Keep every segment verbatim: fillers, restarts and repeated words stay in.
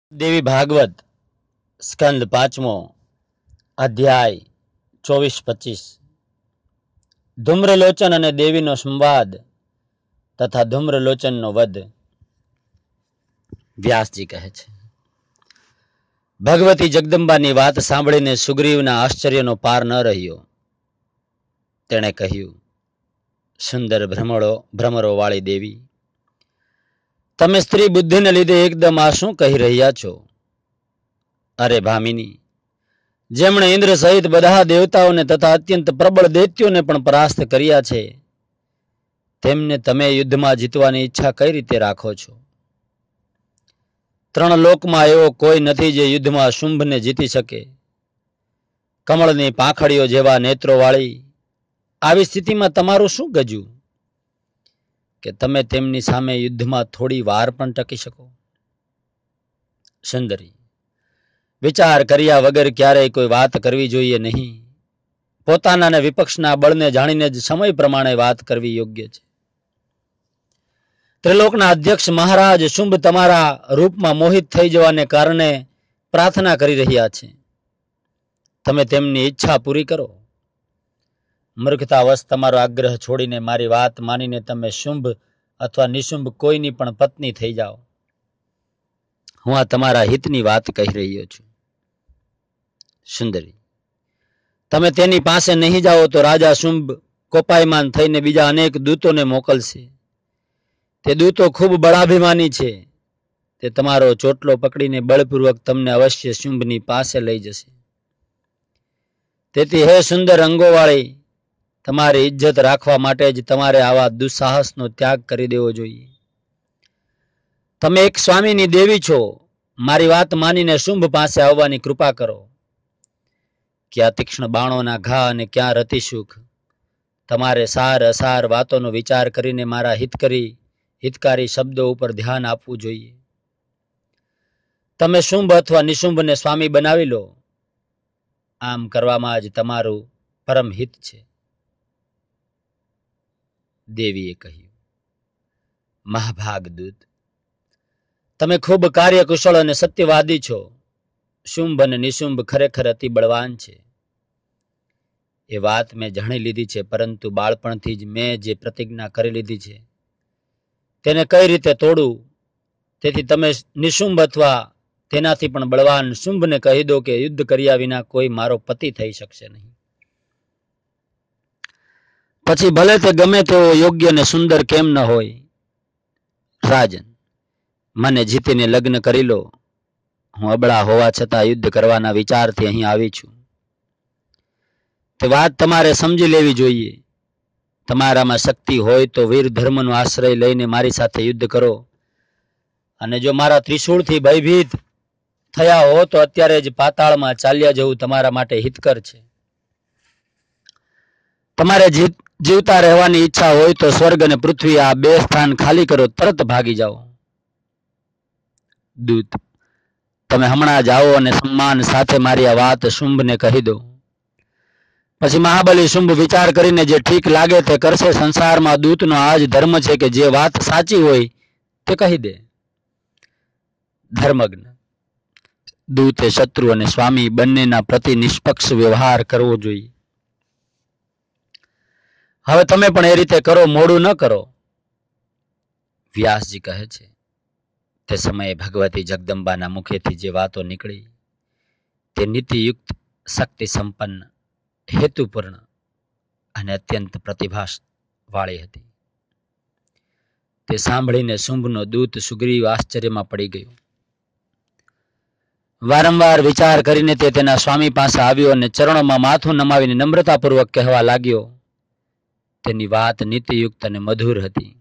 દેવી ભાગવત સ્કંદ પાંચમો અધ્યાય ચોવીસ પચીસ. ધૂમ્રલોચન અને દેવીનો સંવાદ તથા ધૂમ્રલોચનનો વધ. વ્યાસજી કહે છે, ભગવતી જગદંબાની વાત સાંભળીને સુગ્રીવના આશ્ચર્યનો પાર ન રહ્યો. તેણે કહ્યું, સુંદર ભ્રમરો ભ્રમરો વાળી દેવી, તમે સ્ત્રી બુદ્ધિને લીધે એકદમ આ શું કહી રહ્યા છો? અરે ભામિની, જેમણે ઇન્દ્ર સહિત બધા દેવતાઓને તથા અત્યંત પ્રબળ દૈત્યોને પણ પરાસ્ત કર્યા છે, તેમને તમે યુદ્ધમાં જીતવાની ઈચ્છા કઈ રીતે રાખો છો? ત્રણ લોકમાં એવો કોઈ નથી જે યુદ્ધમાં શુંભને જીતી શકે. કમળની પાંખડીઓ જેવા નેત્રો વાળી આવી સ્થિતિમાં તમારું શું ગજું કે તમે તેમની સામે યુદ્ધમાં થોડી વાર પણ ટકી શકો? સુંદરી, વિચાર કર્યા વગર ક્યારેય કોઈ વાત કરવી જોઈએ નહીં. પોતાના અને વિપક્ષના બળને જાણીને જ સમય પ્રમાણે વાત કરવી યોગ્ય છે. ત્રિલોકના અધ્યક્ષ મહારાજ શુંભ તમારા રૂપમાં મોહિત થઈ જવાને કારણે પ્રાર્થના કરી રહ્યા છે. તમે તેમની ઈચ્છા પૂરી કરો. મૂર્ખતાવશ તમારો આગ્રહ છોડીને મારી વાત માનીને તમે શુંભ અથવા નિશુંભ કોઈની પણ પત્ની થઈ જાઓ. હું આ તમારા હિતની વાત કહી રહ્યો છું. સુંદરી, તમે તેની પાસે નહીં જાઓ તો રાજા શુંભ કોપાયમાન થઈને બીજા અનેક દૂતોને મોકલશે. તે દૂતો ખૂબ બળાભિમાની છે. તે તમારો ચોટલો પકડીને બળપૂર્વક તમને અવશ્ય શુંભની પાસે લઈ જશે. તેથી હે સુંદર અંગોવાળી, તમારી ઇજ્જત રાખવા માટે જ તમારે આવા દુસ્સાહસનો ત્યાગ કરી દેવો જોઈએ. તમે એક સ્વામીની દેવી છો. મારી વાત માનીને શુંભ પાસે આવવાની કૃપા કરો. ક્યાં તીક્ષ્ણ બાણોના ઘા અને ક્યાં રતિ સુખ. તમારે સાર અસાર વાતોનો વિચાર કરીને મારા હિતકરી હિતકારી શબ્દો ઉપર ધ્યાન આપવું જોઈએ. તમે શુંભ અથવા નિશુંભને સ્વામી બનાવી લો. આમ કરવામાં જ તમારું પરમ હિત છે. દેવીએ કહ્યું, મહાભાગ દૂત, તમે ખૂબ કાર્યકુશળ અને સત્યવાદી છો. શુંભ અને નિશુંભ ખરેખર અતિ બળવાન છે. એ વાત મેં જાણી લીધી છે, પરંતુ બાળપણથી જ મેં જે પ્રતિજ્ઞા કરી લીધી છે તેને કઈ રીતે તોડું? તેથી તમે નિશુંભ અથવા તેનાથી પણ બળવાન શુંભને કહી દો કે યુદ્ધ કર્યા વિના કોઈ મારો પતિ થઈ શકશે નહીં. પછી ભલે તે ગમે તેવો યોગ્ય ને સુંદર કેમ ન હોય. રાજન, મને જીતીને લગ્ન કરી લો. હું અબળા હોવા છતાં યુદ્ધ કરવાના વિચારથી અહીં આવી છું. તે વાત તમારે સમજી લેવી જોઈએ. તમારામાં શક્તિ હોય તો વીર ધર્મનો આશ્રય લઈને મારી સાથે યુદ્ધ કરો. અને જો મારા ત્રિશૂળથી ભયભીત થયા હો તો અત્યારે જ પાતાળમાં ચાલ્યા જવું તમારા માટે હિતકર છે. તમારે જીવતા રહેવાની ઈચ્છા હોય તો સ્વર્ગ અને પૃથ્વી આ બે સ્થાન ખાલી કરો, તરત ભાગી જાઓ. દૂત, તમે હમણાં જાઓ અને સન્માન સાથે મારી આ વાત શુંભને કહી દો. પછી મહાબલી શુંભ વિચાર કરીને જે ઠીક લાગે તે કરશે. સંસારમાં દૂતનો આ જ ધર્મ છે કે જે વાત સાચી હોય તે કહી દે. ધર્મજ્ઞ દૂતે શત્રુ અને સ્વામી બંનેના પ્રતિ નિષ્પક્ષ વ્યવહાર કરવો જોઈએ. હવે તમે પણ એ રીતે કરો, મોડું ન કરો. વ્યાસજી કહે છે, તે સમયે ભગવતી જગદંબાના મુખેથી જે વાતો નીકળી તે નીતિયુક્ત, શક્તિ સંપન્ન, હેતુપૂર્ણ અને અત્યંત પ્રતિભા વાળી હતી. તે સાંભળીને શુંભનો દૂત સુગ્રીવ આશ્ચર્યમાં પડી ગયો. વારંવાર વિચાર કરીને તે તેના સ્વામી પાસે આવ્યો અને ચરણોમાં માથું નમાવીને નમ્રતાપૂર્વક કહેવા લાગ્યો. તેની વાત નીતિયુક્ત અને મધુર હતી.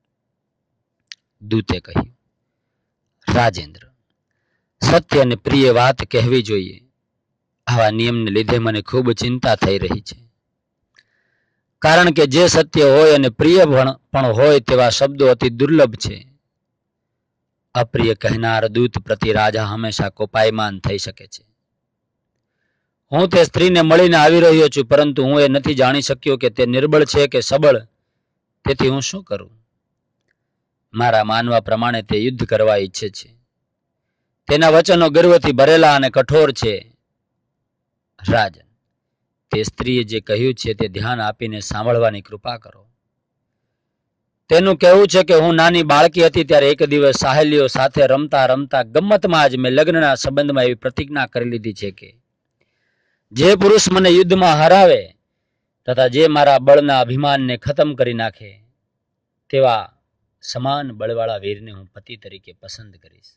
દૂતે કહ્યું, રાજેન્દ્ર, સત્ય અને પ્રિય વાત કહેવી જોઈએ. આવા નિયમને લીધે મને ખૂબ ચિંતા થઈ રહી છે. કારણ કે જે સત્ય હોય અને પ્રિય પણ હોય તેવા શબ્દો અતિ દુર્લભ છે. અપ્રિય કહેનાર દૂત પ્રતિ રાજા હંમેશા કોપાયમાન થઈ શકે છે. હું તે સ્ત્રીને મળીને આવી રહ્યો છું, પરંતુ હું એ નથી જાણી શક્યો કે તે નિર્બળ છે કે સબળ. તેથી હું શું કરું? મારા માનવા પ્રમાણે તે યુદ્ધ કરવા ઈચ્છે છે. તેના વચનો ગર્વથી ભરેલા અને કઠોર છે. રાજન, તે સ્ત્રીએ જે કહ્યું છે તે ધ્યાન આપીને સાંભળવાની કૃપા કરો. તેનું કહેવું છે કે હું નાની બાળકી હતી ત્યારે એક દિવસ સહેલીઓ સાથે રમતા રમતા ગમ્મતમાં જ મેં લગ્નના સંબંધમાં એવી પ્રતિજ્ઞા કરી લીધી છે કે જે પુરુષ મને યુદ્ધમાં હરાવે તથા જે મારા બળના અભિમાનને ખતમ કરી નાખે તેવા સમાન બળવાળા વીરને હું પતિ તરીકે પસંદ કરીશ.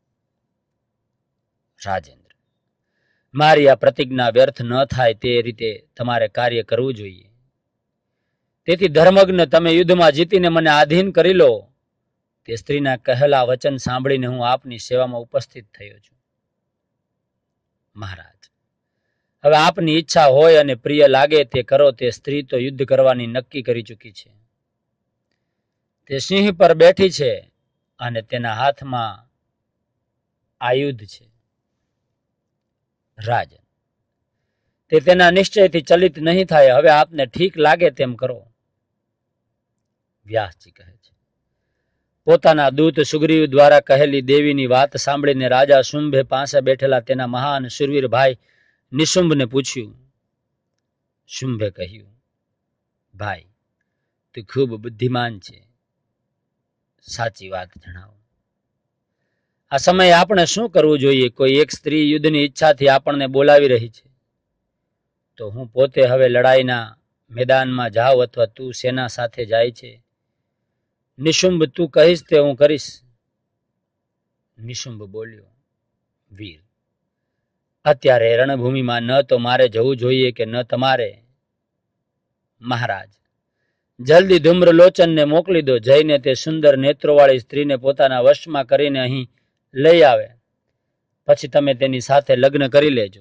રાજેન્દ્ર, મારી આ પ્રતિજ્ઞા વ્યર્થ ન થાય તે રીતે તમારે કાર્ય કરવું જોઈએ. તેથી ધર્મજ્ઞ તમે યુદ્ધમાં જીતીને મને આધીન કરી લો. તે સ્ત્રીના કહેલા વચન સાંભળીને હું આપની સેવામાં ઉપસ્થિત થયો છું. મહારાજ, હવે આપની ઈચ્છા હોય અને પ્રિય લાગે તે કરો. તે સ્ત્રી તો યુદ્ધ કરવાની નક્કી કરી ચૂકી છે. તે સિંહ પર બેઠી છે અને તેના હાથમાં આયુધ છે. રાજન, તે તેના નિશ્ચયથી ચલિત નહીં થાય. હવે આપને ઠીક લાગે તેમ કરો. વ્યાસજી કહે છે, પોતાના દૂત સુગ્રીવ દ્વારા કહેલી દેવીની વાત સાંભળીને રાજા શુંભે પાસે બેઠેલા તેના મહાન શૂરવીર ભાઈ નિશુંભને પૂછ્યું. શુંભે કહ્યું, ભાઈ, તું ખૂબ બુદ્ધિમાન છે. સાચી વાત જણાવો. આ સમયે આપણે શું કરવું જોઈએ? કોઈ એક સ્ત્રી યુદ્ધની ઈચ્છાથી આપણને બોલાવી રહી છે, તો હું પોતે હવે લડાઈના મેદાનમાં જાઉં અથવા તું સેના સાથે જાય છે? નિશુંભ, તું કહીશ તે હું કરીશ. નિશુંભ બોલ્યો, વીર, અત્યારે રણભૂમિમાં ન તો મારે જવું જોઈએ કે ન તમારે. મહારાજ, જલ્દી ધૂમ્રલોચનને મોકલી દો. જઈને તે સુંદર નેત્રોવાળી સ્ત્રીને પોતાના વશમાં કરીને અહીં લઈ આવે. પછી તમે તેની સાથે લગ્ન કરી લેજો.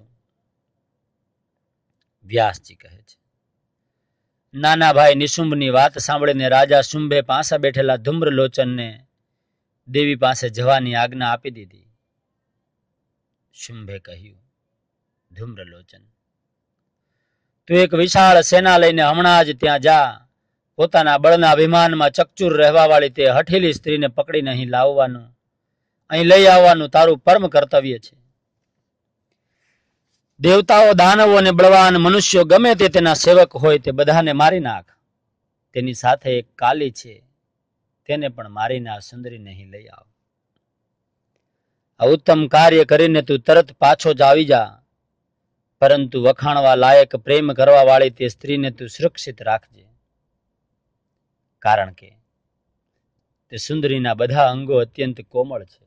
વ્યાસજી કહે છે, નાના ભાઈ નિશુંભની વાત સાંભળીને રાજા શુંભે પાસે બેઠેલા ધૂમ્રલોચનને દેવી પાસે જવાની આજ્ઞા આપી દીધી. શુંભે કહ્યું, ધૂમ્રલોચન, તું એક વિશાળ સેના લઈને હમણાં જ ત્યાં જા. પોતાના બળના અભિમાનમાં ચકચૂર રહેવા વાળી તે હઠીલી સ્ત્રીને પકડીને અહીં લાવવાનું, અહીં લઈ આવવાનું તારું પરમ કર્તવ્ય છે. દેવતાઓ, દાનવો અને બળવાન મનુષ્યો ગમે તે તેના સેવક હોય તે બધાને મારી નાખ. તેની સાથે એક કાલી છે, તેને પણ મારીને આ સુંદરીને અહીં લઈ આવ. આ ઉત્તમ કાર્ય કરીને તું તરત પાછો જ આવી જા. પરંતુ વખાણવા લાયક પ્રેમ કરવા વાળી તે સ્ત્રીને તું સુરક્ષિત રાખજે. કારણ કે તે સુંદરીના બધા અંગો અત્યંત કોમળ છે.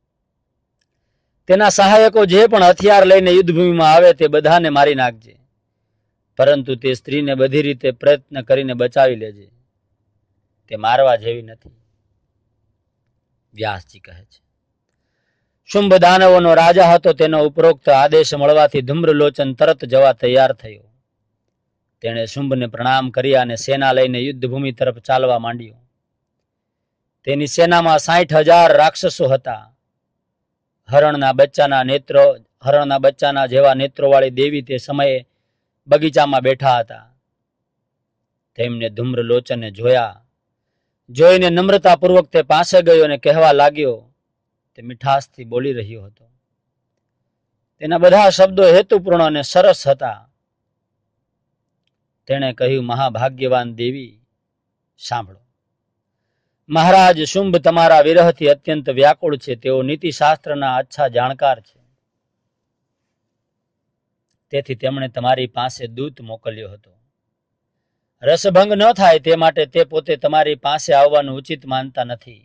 તેના સહાયકો જે પણ હથિયાર લઈને યુદ્ધભૂમિમાં આવે તે બધાને મારી નાખજે. પરંતુ તે સ્ત્રીને બધી રીતે પ્રયત્ન કરીને બચાવી લેજે. તે મારવા જેવી નથી. વ્યાસજી કહે છે, શુંભ દાનવોનો રાજા હતો. તેનો ઉપરોક્ત આદેશ મળવાથી ધૂમ્રલોચન તરત જવા તૈયાર થયો. તેણે શુંભને પ્રણામ કર્યા અને સેના લઈને યુદ્ધભૂમિ તરફ ચાલવા માંડ્યો. તેની સેનામાં સાઠ હજાર રાક્ષસો હતા. હરણના બચ્ચાના નેત્રો હરણના બચ્ચાના જેવા નેત્રોવાળી દેવી તે સમયે બગીચામાં બેઠા હતા. તેમને ધૂમ્રલોચને જોયા. જોઈને નમ્રતાપૂર્વક તે પાસે ગયો અને કહેવા લાગ્યો. તે મીઠાશથી બોલી રહ્યો હતો. તેના બધા શબ્દો હેતુપૂર્ણ અને સરસ હતા. તેણે કહ્યું, મહાભાગ્યવાન દેવી, સાંભળો. મહારાજ શુંભ તમારા વિરહથી અત્યંત વ્યાકુળ છે. તેઓ નીતિશાસ્ત્રના અચ્છા જાણકાર છે. તેથી તેમણે તમારી પાસે દૂત મોકલ્યો હતો. રસભંગ ન થાય તે માટે તે પોતે તમારી પાસે આવવાનું ઉચિત માનતા નથી.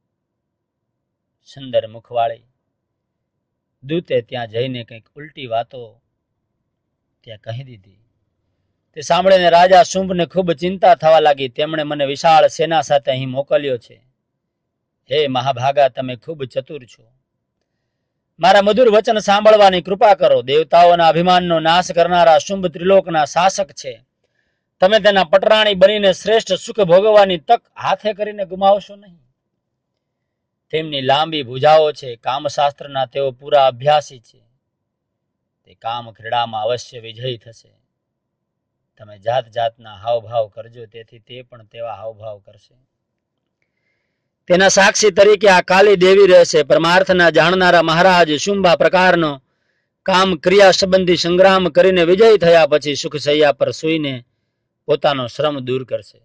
સુંદર મુખવાળી દૂતે ત્યાં જઈને કંઈક ઉલટી વાતો ત્યાં કહી દીધી. તે સાંભળીને રાજા શુંભને ખૂબ ચિંતા થવા લાગી. તેમણે મને વિશાળ સેના સાથે અહીં મોકલ્યો છે. હે મહાભાગા, તમે ખૂબ ચતુર છો. મારા મધુર વચન સાંભળવાની કૃપા કરો. દેવતાઓના અભિમાનનો નાશ કરનારા શુંભ ત્રિલોકના શાસક છે. તમે તેના પટરાણી બનીને શ્રેષ્ઠ સુખ ભોગવવાની તક હાથે કરીને ગુમાવશો નહીં. તેમની લાંબી ભુજાઓ છે. કામશાસ્ત્રના તેઓ પૂરા અભ્યાસી છે. તે કામ ક્રીડામાં અવશ્ય વિજયી થશે. તમે જાત જાતના હાવભાવ કરજો, તેથી તે પણ તેવા હાવભાવ કરશે. તેના સાક્ષી તરીકે આ કાલી દેવી રહેશે. પરમાર્થના જાણનારા મહારાજ શુંભ આ પ્રકારનો કામ ક્રિયા સંબંધી સંગ્રામ કરીને વિજય થયા પછી સુખ શૈયા પર સૂઈને પોતાનો શ્રમ દૂર કરશે.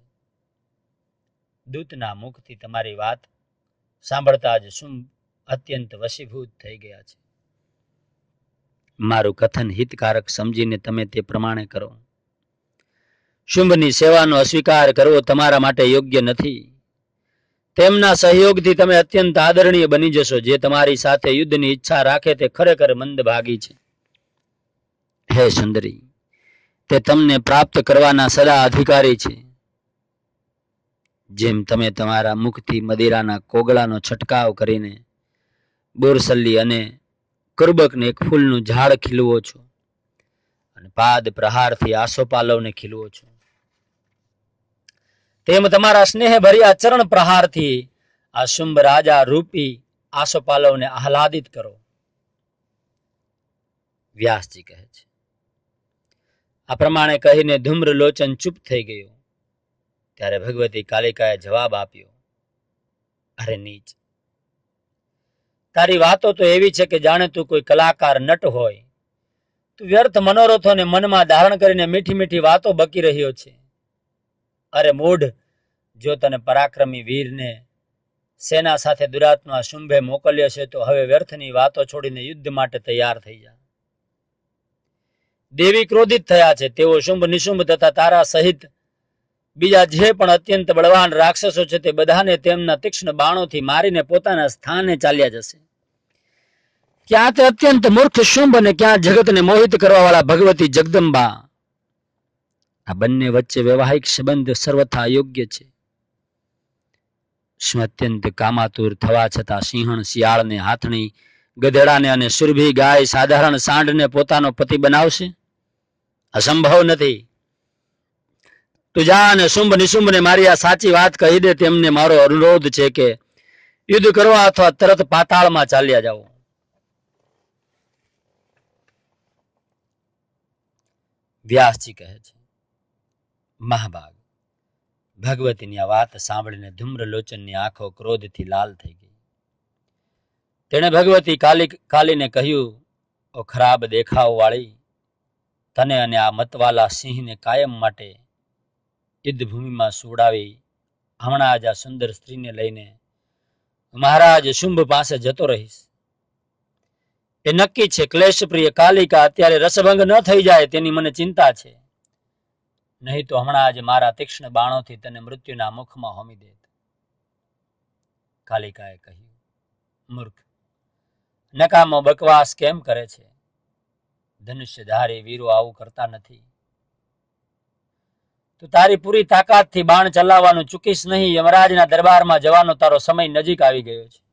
દૂતના મુખથી તમારી વાત સાંભળતા જ શુંભ અત્યંત વશીભૂત થઈ ગયા છે. મારું કથન હિતકારક સમજીને તમે તે પ્રમાણે કરો. શુંભની સેવાનો અસ્વીકાર કરવો તમારા માટે યોગ્ય નથી. તેમના સહયોગથી તમે અત્યંત આદરણીય બની જશો. જે તમારી સાથે યુદ્ધની ઈચ્છા રાખે તે ખરેખર મંદભાગી છે. હે સુંદરી, તે તમને પ્રાપ્ત કરવાના સદા અધિકારી છે. જેમ તમે તમારા મુખથી મદિરાના કોગળાનો છંટકાવ કરીને બોરસલ્લી અને કુરબકને એક ફૂલનું ઝાડ ખીલવો છો અને પાદ પ્રહારથી આસોપાલવને ખીલવો છો, તેમ તમારા સ્નેહ ભર્યા ચરણ પ્રહારથી આ શુંભ રાજા રૂપી આસોપાલવને આહલાદિત કરો. વ્યાસજી કહે છે. આ પ્રમાણે કહીને ધૂમ્રલોચન ચૂપ થઈ ગયો. ત્યારે ભગવતી કાલિકાએ જવાબ આપ્યો, અરે નીચ, તારી વાતો તો એવી છે કે જાણે તું કોઈ કલાકાર નટ હોય. તું વ્યર્થ મનોરથોને મનમાં ધારણ કરીને મીઠી મીઠી વાતો બકી રહ્યો છે. અરે મૂઢ, જો તને પરાક્રમી વીરને સેના સાથે દુરાત્મા શુંભે મોકલ્યો છે તો હવે વ્યર્થની વાતો છોડીને યુદ્ધ માટે તૈયાર થઈ જા. દેવી ક્રોધિત થયા છે. તેઓ શુંભ નિશુંભ તથા તારા સહિત બીજા જે પણ અત્યંત બળવાન રાક્ષસો છે તે બધાને તેમના તીક્ષ્ણ બાણોથી મારીને પોતાના સ્થાને ચાલ્યા જશે. ક્યાં તે અત્યંત મૂર્ખ શુંભ અને ક્યાં જગતને મોહિત કરવા વાળા ભગવતી જગદંબા. આ બંને વચ્ચે વૈવાહિક સંબંધ સર્વથા યોગ્ય છે. શું અત્યંત કામાતુર થવા છતાં સિંહણ શિયાળને, હાથણી ગધેડાને અને સુરભી ગાય સાધારણ સાંઢને પોતાનો પતિ બનાવશે? અસંભવ નથી. તું જા અને શુંભ નિશુંભને મારી આ સાચી વાત કહી દે. તેમને મારો અનુરોધ છે કે યુદ્ધ કરવા અથવા તરત પાતાળમાં ચાલ્યા જાઓ. વ્યાસજી કહે છે, મહાભાગ, ભગવતીની આ વાત સાંભળીને ધૂમ્રલોચનની આંખો ક્રોધથી લાલ થઈ ગઈ. તેણે ભગવતી કાલી કાલીને કહ્યું, ઓ ખરાબ દેખાવ વાળી, તને અને આ મતવાલા સિંહને કાયમ માટે યુદ્ધભૂમિમાં સુવડાવી હમણાં જ આ સુંદર સ્ત્રીને લઈને મહારાજ શુંભ પાસે જતો રહીશ. એ નક્કી છે. ક્લેશપ્રિય કાલિકા અત્યારે રસભંગ ન થઈ જાય તેની મને ચિંતા છે. નહીં તો હમણાં જ મારા તીક્ષ્ણ બાણોથી તને મૃત્યુના મુખમાં હોમી દેત. કાલિકાએ કહ્યું, મૂર્ખ, નકામો બકવાસ કેમ કરે છે? ધનુષ્યધારી વીરો આવું કરતા નથી. તું તારી પૂરી તાકાતથી બાણ ચલાવવાનું ચૂકીશ નહીં. યમરાજના દરબારમાં જવાનો તારો સમય નજીક આવી ગયો છે.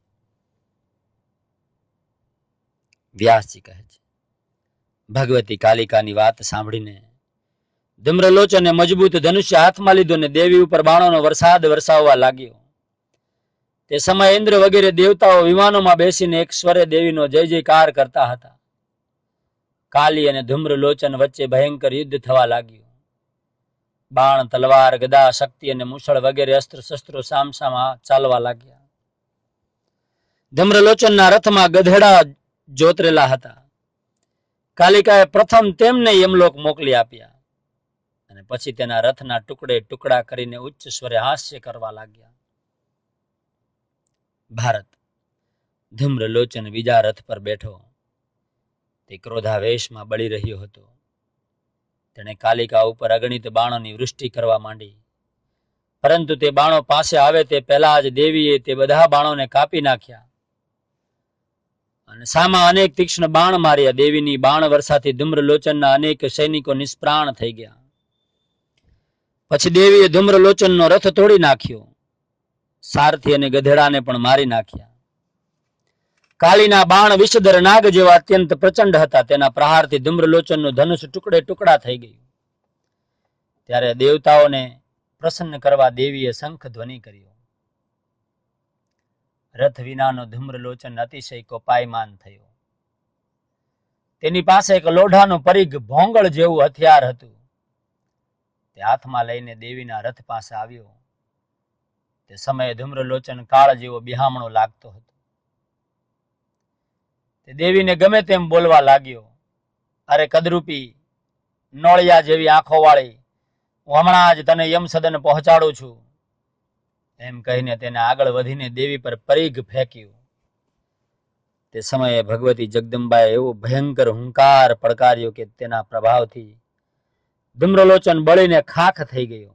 વ્યાસજી કહે છે, ભગવતી કાલિકાની વાત સાંભળીને ધૂમ્રલોચને મજબૂત ધનુષ્ય હાથમાં લીધો અને દેવી ઉપર બાણોનો વરસાદ વરસાવવા લાગ્યો. તે સમયે ઇન્દ્ર વગેરે દેવતાઓ વિમાનોમાં બેસીને એક સ્વરે દેવીનો જય જયકાર કરતા હતા. કાલી અને ધૂમ્રલોચન વચ્ચે ભયંકર યુદ્ધ થવા લાગ્યું. બાણ, તલવાર, ગદા, શક્તિ અને મુસળ વગેરે અસ્ત્ર શસ્ત્રો સામસામા ચાલવા લાગ્યા. ધૂમ્રલોચનના રથમાં ગધેડા જોતરેલા હતા. કાલિકાએ પ્રથમ તેમને યમલોક મોકલી આપ્યા અને પછી તેના રથના ટુકડે ટુકડા કરીને ઉચ્ચ સ્વરે હાસ્ય કરવા લાગ્યા. ભારત, ધૂમ્રલોચન બીજા રથ પર બેઠો તે ક્રોધાવેશમાં બળી રહ્યો હતો. તેણે કાલિકા ઉપર અગણિત બાણોની વૃષ્ટિ કરવા માંડી. પરંતુ તે બાણો પાસે આવે તે પહેલા જ દેવીએ તે બધા બાણોને કાપી નાખ્યા અને સામા અનેક તીક્ષ્ણ બાણ માર્યા. દેવીની બાણ વર્ષાથી ધૂમ્રલોચનના અનેક સૈનિકો નિષ્પ્રાણ થઈ ગયા. પછી દેવીએ ધૂમ્રલોચનનો રથ તોડી નાખ્યો. સારથી અને ગધેડાને પણ મારી નાખ્યા. કાલીના બાણ વિષધર નાગ જેવા અત્યંત પ્રચંડ હતા. તેના પ્રહારથી ધૂમ્રલોચનનું ધનુષ ટુકડે ટુકડા થઈ ગયું. ત્યારે દેવતાઓને પ્રસન્ન કરવા દેવીએ શંખ ધ્વનિ કર્યો. રથ વિનાનો ધૂમ્રલોચન અતિશય કોપાયમાન થયો. તેની પાસે એક લોઢાનું પરિઘ ભોંગળ જેવું હથિયાર હતું. તે હાથમાં લઈને દેવીના રથ પાસે આવ્યો. તે સમયે ધૂમ્રલોચન કાળ જેવો બિહામણો લાગતો હતો. તે દેવીને ગમે તેમ બોલવા લાગ્યો, અરે કદરૂપી, નોળિયા જેવી આંખો વાળી, હું હમણાં જ તને યમ સદન પહોંચાડું છું. એમ કહીને તેને આગળ વધીને દેવી પર પરીઘ ફેંક્યું. તે સમયે ભગવતી જગદંબાએ એવો ભયંકર હુંકાર પડકાર્યો કે તેના પ્રભાવથી ધૂમ્રલોચન બળીને ખાખ થઈ ગયો.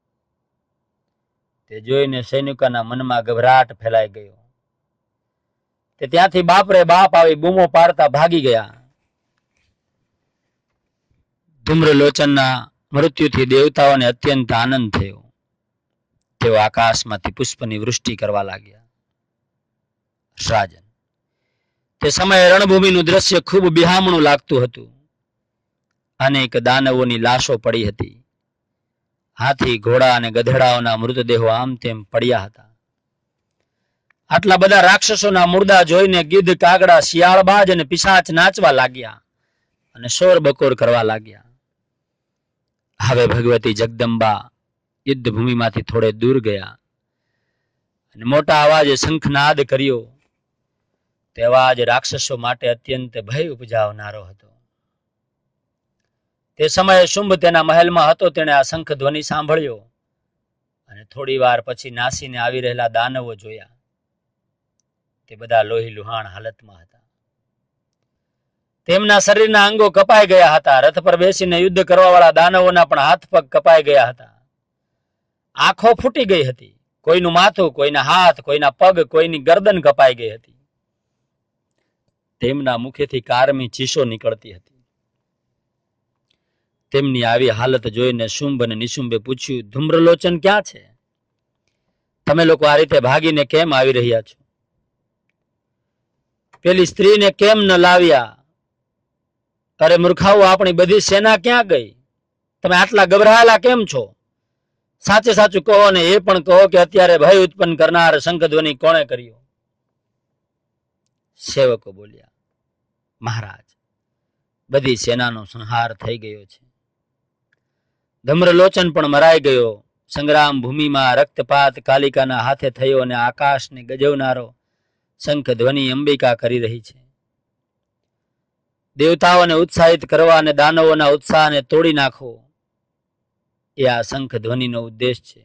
તે જોઈને સૈનિકોના મનમાં ગભરાટ ફેલાઈ ગયો. તે ત્યાંથી બાપરે બાપ આવી બૂમો પાડતા ભાગી ગયા. ધૂમ્રલોચનના મૃત્યુથી દેવતાઓને અત્યંત આનંદ થયો. તેઓ આકાશમાંથી પુષ્પની વૃષ્ટિ કરવા લાગ્યા. રાજન, તે સમયે રણભૂમિનું દ્રશ્ય ખૂબ બિહામણું લાગતું હતું. અનેક દાનવોની લાશો પડી હતી. હાથી, ઘોડા અને ગધેડાઓના મૃતદેહો આમ તેમ પડ્યા હતા. આટલા બધા રાક્ષસોના મુર્દા જોઈને ગીધ, કાગડા, શિયાળબાજ અને પિશાચ નાચવા લાગ્યા અને શોર બકોર કરવા લાગ્યા. હવે ભગવતી જગદંબા યુદ્ધ ભૂમિમાંથી થોડે દૂર ગયા અને મોટા અવાજે શંખનાદ કર્યો. તે અવાજ રાક્ષસો માટે અત્યંત ભય ઉપજાવનારો હતો. તે સમયે શુંભ તેના મહેલમાં હતો. તેણે આ શંખ ધ્વનિ સાંભળ્યો અને થોડી વાર પછી નાસીને આવી રહેલા દાનવો જોયા. તે બધા લોહી લુહાણ હાલતમાં હતા. તેમના શરીરના અંગો કપાઈ ગયા હતા. રથ પર બેસીને યુદ્ધ કરવા વાળા દાનવોના પણ હાથ પગ કપાઈ ગયા હતા. આંખો ફૂટી ગઈ હતી. કોઈનું માથું, કોઈના હાથ, કોઈના પગ, કોઈની ગરદન કપાઈ ગઈ હતી. તેમના મુખેથી કારમી ચીસો નીકળતી હતી. તેમની આવી હાલત જોઈને શુંભ અને નિશુંભે પૂછ્યું, ધૂમ્રલોચન ક્યાં છે? તમે લોકો આ રીતે ભાગીને કેમ આવી રહ્યા છો? પેલી સ્ત્રીને કેમ ન લાવ્યા? અરે મૂર્ખાઓ, આપણી બધી સેના ક્યાં ગઈ? તમે આટલા ગભરાયેલા કેમ છો? સાચે સાચું કહો ને એ પણ કહો કે અત્યારે ભય ઉત્પન્ન કરનાર શંખધ્વનિ કોણે કર્યો? સેવકો બોલ્યા, મહારાજ, બધી સેનાનો સંહાર થઈ ગયો છે. ધમ્રલોચન પણ મરાઈ ગયો. સંગ્રામ ભૂમિમાં રક્તપાત કાલિકાના હાથે થયો અને આકાશને ગજવનારો શંખ ધ્વનિ અંબિકા કરી રહી છે. દેવતાઓને ઉત્સાહિત કરવા અને દાનવોના ઉત્સાહને તોડી નાખવો એ આ શંખ ધ્વનિનો ઉદ્દેશ છે.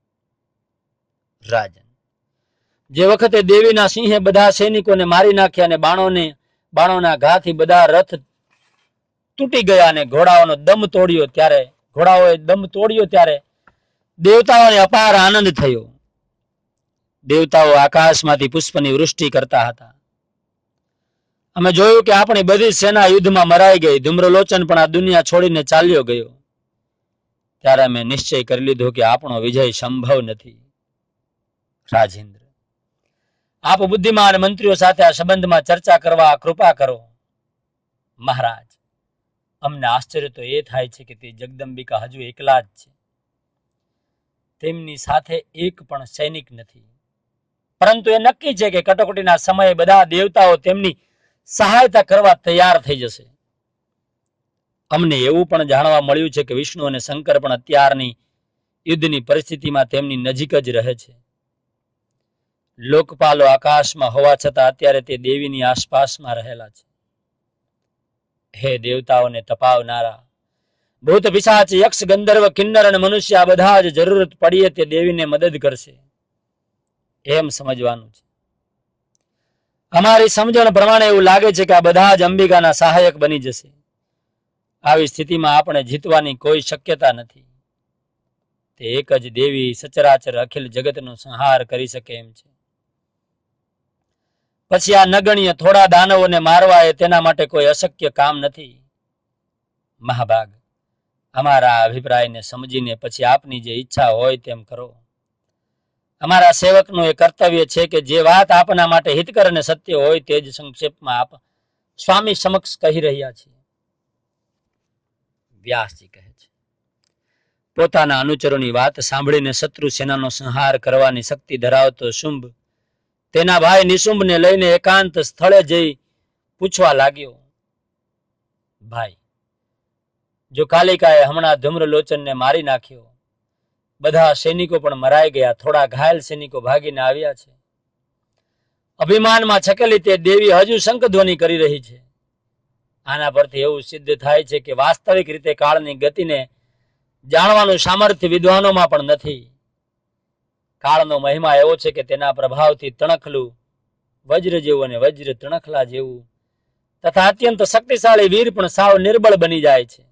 રાજન, જે વખતે દેવીના સિંહે બધા સૈનિકોને મારી નાખ્યા અને બાણોને બાણોના ઘાથી બધા રથ તૂટી ગયા અને ઘોડાઓનો દમ તોડ્યો ત્યારે ઘોડાઓએ દમ તોડ્યો ત્યારે દેવતાઓને અપાર આનંદ થયો. દેવતાઓ આકાશમાંથી પુષ્પની વૃષ્ટિ કરતા હતા. અમે જોયું કે આપણી બધી સેના યુદ્ધમાં મરાઈ ગઈ. ધૂમ્રલોચન પણ આ દુનિયા છોડીને ચાલ્યો ગયો. ત્યારે અમે નિશ્ચય કરી લીધો કે આપણો વિજય સંભવ નથી. રાજેન્દ્ર, આપ બુદ્ધિમાન મંત્રીઓ સાથે આ સંબંધમાં ચર્ચા કરવા કૃપા કરો. મહારાજ, અમને આશ્ચર્ય તો એ થાય છે કે તે જગદંબિકા હજુ એકલા જ છે. તેમની સાથે એક પણ સૈનિક નથી. પરંતુ એ નક્કી છે કે કટોકટીના સમયે બધા દેવતાઓ તેમની સહાયતા કરવા તૈયાર થઈ જશે. અમને એવું પણ જાણવા મળ્યું છે કે વિષ્ણુ અને શંકર પણ અત્યારની યુદ્ધની પરિસ્થિતિમાં તેમની નજીક જ રહે છે. લોકપાલો આકાશમાં હોવા છતાં અત્યારે તે દેવીની આસપાસમાં રહેલા છે. હે દેવતાઓને તપાવનારા, ભૂત, પિશાચ, યક્ષ, ગંધર્વ, કિન્નર અને મનુષ્ય આ બધા જ જરૂરત પડીએ તે દેવીને મદદ કરશે એમ સમજવાનું છે. અમારી સમજણ પ્રમાણે એવું લાગે છે કે આ બધા જ અંબિકાના સહાયક બની જશે. આવી સ્થિતિમાં આપણે જીતવાની કોઈ શક્યતા નથી. તે એક જ દેવી સચરાચર અખિલ જગતનો સંહાર કરી શકે એમ છે. પછી આ નગણ્ય થોડા દાનવોને મારવા એ તેના માટે કોઈ અશક્ય કામ નથી. મહાભાગ, અમારા અભિપ્રાયને સમજીને પછી આપની જે ઈચ્છા હોય તેમ કરો. અમારા સેવકનું એ કર્તવ્ય છે કે જે વાત આપના માટે હિતકર અને સત્ય હોય તે જ સંક્ષેપમાં આપ સ્વામી સમક્ષ કહી રહ્યા છીએ. વ્યાસજી કહે છે, પોતાના અનુચરોની વાત સાંભળીને શત્રુ સેનાનો સંહાર કરવાની શક્તિ ધરાવતો શુંભ તેના ભાઈ નિશુંભને લઈને એકાંત સ્થળે જઈ પૂછવા લાગ્યો, ભાઈ, જો કાલિકાએ હમણાં ધૂમ્રલોચનને મારી નાખ્યો બધા સૈનિકો પણ મરાઈ ગયા. થોડા ઘાયલ સૈનિકો ભાગીને આવ્યા છે. અભિમાનમાં છકેલી તે દેવી હજુ શંખધ્વનિ કરી રહી છે. આના પરથી એવું સિદ્ધ થાય છે કે વાસ્તવિક રીતે કાળની ગતિને જાણવાનું સામર્થ્ય વિદ્વાનોમાં પણ નથી. કાળનો મહિમા એવો છે કે તેના પ્રભાવથી તણખલું વજ્ર જેવું અને વજ્ર તણખલા જેવું તથા અત્યંત શક્તિશાળી વીર પણ સાવ નિર્બળ બની જાય છે.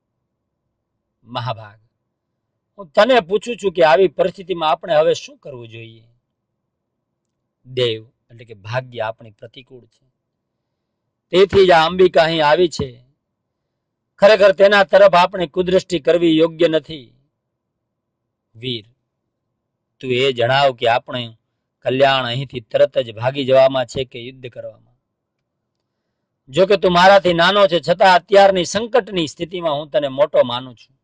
મહાભાગ, હું તને પૂછું છું કે આવી પરિસ્થિતિમાં આપણે હવે શું કરવું જોઈએ? દેવ એટલે કે ભાગ્ય આપણી પ્રતિકૂળ છે. તેથી જ આ અંબિકા અહીં આવી છે. ખરેખર તેના તરફ આપણે કુદ્રષ્ટિ કરવી યોગ્ય નથી. વીર, તું એ જણાવ કે આપણે કલ્યાણ અહીંથી તરત જ ભાગી જવામાં છે કે યુદ્ધ કરવામાં? જો કે તું મારાથી નાનો છે, છતાં અત્યારની સંકટની સ્થિતિમાં હું તને મોટો માનું છું.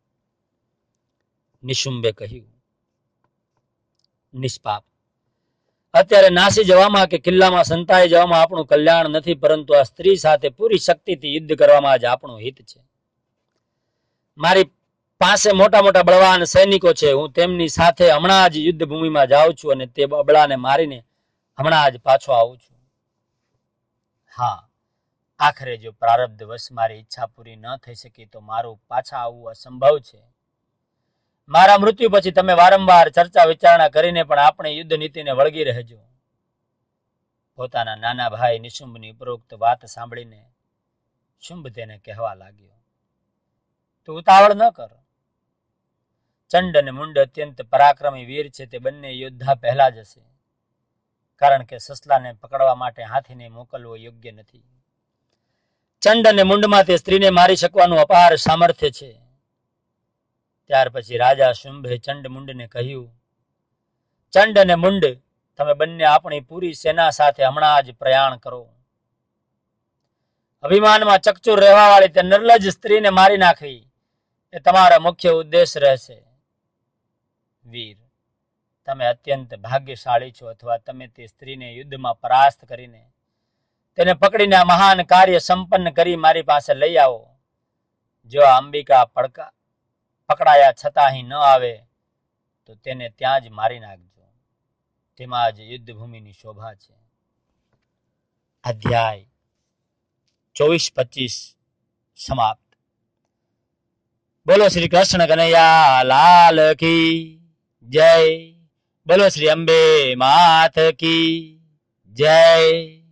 નિશુંબે કહ્યું, નિષ્પાપ, અત્યારે નાસી જવામાં કે કિલ્લામાં સંતાઈ જવામાં આપણું કલ્યાણ નથી, પરંતુ આ સ્ત્રી સાથે પૂરી શક્તિથી યુદ્ધ કરવામાં જ આપણું હિત છે. મારી પાસે મોટા મોટા બળવાન સૈનિકો છે. હું તેમની સાથે હમણાં જ યુદ્ધ ભૂમિમાં જાઉં છું અને તે બબડાને મારીને હમણાં જ પાછો આવું છું. હા, આખરે જો પ્રારબ્ધ વશ મારી ઈચ્છા પૂરી ન થઈ શકી તો મારું પાછા આવવું અસંભવ છે. મારા મૃત્યુ પછી તમે વારંવાર ચર્ચા વિચારણા કરીને પણ આપણે યુદ્ધ નીતિને વળગી રહેજો. પોતાના નાના ભાઈ નિશુંભની ઉપરોક્ત વાત સાંભળીને શુંભ તેને કહેવા લાગ્યો, તું ઉતાવળ ન કર. ચંડ અને મુંડ અત્યંત પરાક્રમી વીર છે. તે બંને યોદ્ધા પહેલા જશે, કારણ કે સસલાને પકડવા માટે હાથીને મોકલવો યોગ્ય નથી. ચંડ અને મુંડમાં તે સ્ત્રીને મારી શકવાનું અપાર સામર્થ્ય છે. ત્યાર પછી રાજા શુંભે ચંડ મુંડને કહ્યું, ચંડ અને મુંડ, તમે બંને આપણી પૂરી સેના સાથે હમણાં જ પ્રયાણ કરો. અભિમાનમાં ચકચૂર રહેવા વાળી તે નિર્લજ સ્ત્રીને મારી નાખવી એ તમારો મુખ્ય ઉદ્દેશ રહેશે. વીર, તમે અત્યંત ભાગ્યશાળી છો, અથવા તમે તે સ્ત્રીને યુદ્ધમાં પરાસ્ત કરીને તેને પકડીને આ મહાન કાર્ય સંપન્ન કરી મારી પાસે લઈ આવો. જો આ અંબિકા પડકા પકડાયા છતાં અહીં ન આવે તો તેને ત્યાં જ મારી નાખજો. તેમાં જ યુદ્ધ ભૂમિની શોભા છે. અધ્યાય ચોવીસ પચીસ સમાપ્ત. બોલો શ્રી કૃષ્ણ કનૈયા લાલ કી જય. બોલો શ્રી અંબે માત કી જય.